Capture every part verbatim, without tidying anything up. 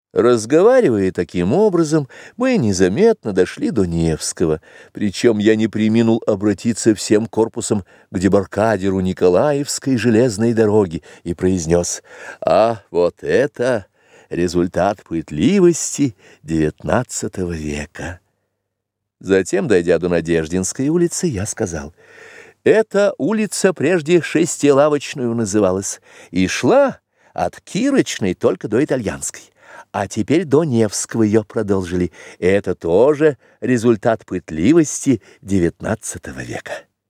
Разговаривая таким образом, мы незаметно дошли до Невского, причем я не преминул обратиться всем корпусом к дебаркадеру Николаевской железной дороги и произнес: «А вот это результат пытливости девятнадцатого века». Затем, дойдя до Надеждинской улицы, я сказал: «Эта улица прежде Шестилавочную называлась и шла от Кирочной только до Итальянской, а теперь до Невского ее продолжили. Это тоже результат пытливости девятнадцатого века».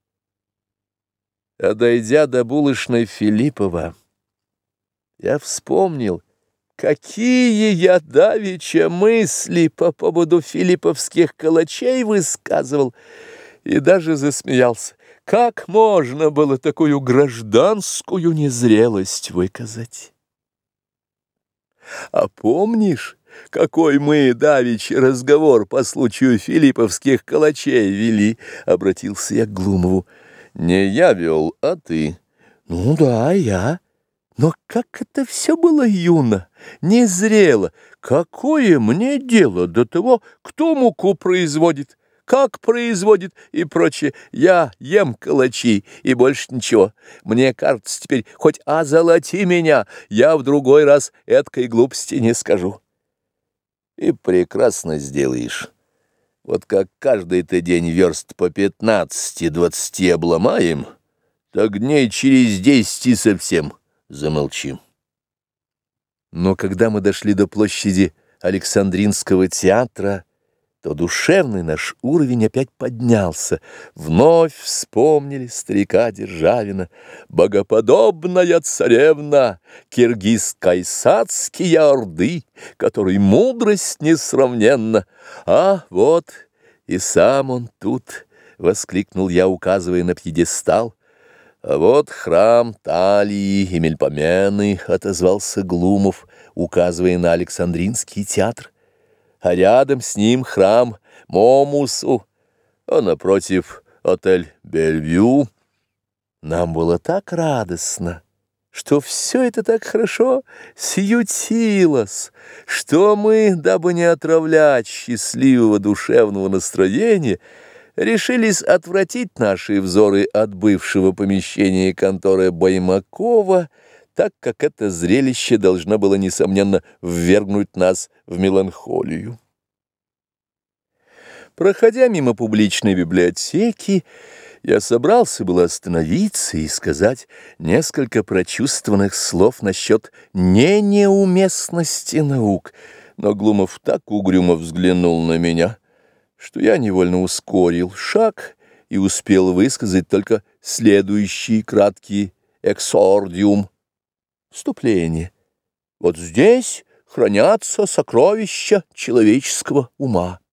А дойдя до булочной Филиппова, я вспомнил, какие я давеча мысли по поводу филипповских калачей высказывал, и даже засмеялся. Как можно было такую гражданскую незрелость выказать? А помнишь, какой мы давеча разговор по случаю филипповских калачей вели? Обратился я к Глумову. Не я вел, а ты. Ну да, я. Но как это все было юно, незрело. Какое мне дело до того, кто муку производит, как производит и прочее? Я ем калачи и больше ничего. Мне кажется, теперь хоть озолоти меня, я в другой раз эткой глупости не скажу. И прекрасно сделаешь. Вот как каждый-то день верст по пятнадцати-двадцати обломаем, так дней через десять и совсем замолчим. Но когда мы дошли до площади Александринского театра, то душевный наш уровень опять поднялся. Вновь вспомнили старика Державина: «Богоподобная царевна, киргиз-кайсацкие орды, которой мудрость несравненна». А вот и сам он тут, — воскликнул я, указывая на пьедестал. А вот храм Талии и Мельпомены, — отозвался Глумов, указывая на Александринский театр. А рядом с ним храм Момусу, а напротив отель Бельвью. Нам было так радостно, что все это так хорошо сютилось, что мы, дабы не отравлять счастливого душевного настроения, решились отвратить наши взоры от бывшего помещения конторы Баймакова, так как это зрелище должно было, несомненно, ввергнуть нас в меланхолию. Проходя мимо публичной библиотеки, я собрался было остановиться и сказать несколько прочувствованных слов насчет не неуместности наук, но Глумов так угрюмо взглянул на меня, что я невольно ускорил шаг и успел высказать только следующий краткий эксордиум. Вступление. Вот здесь хранятся сокровища человеческого ума.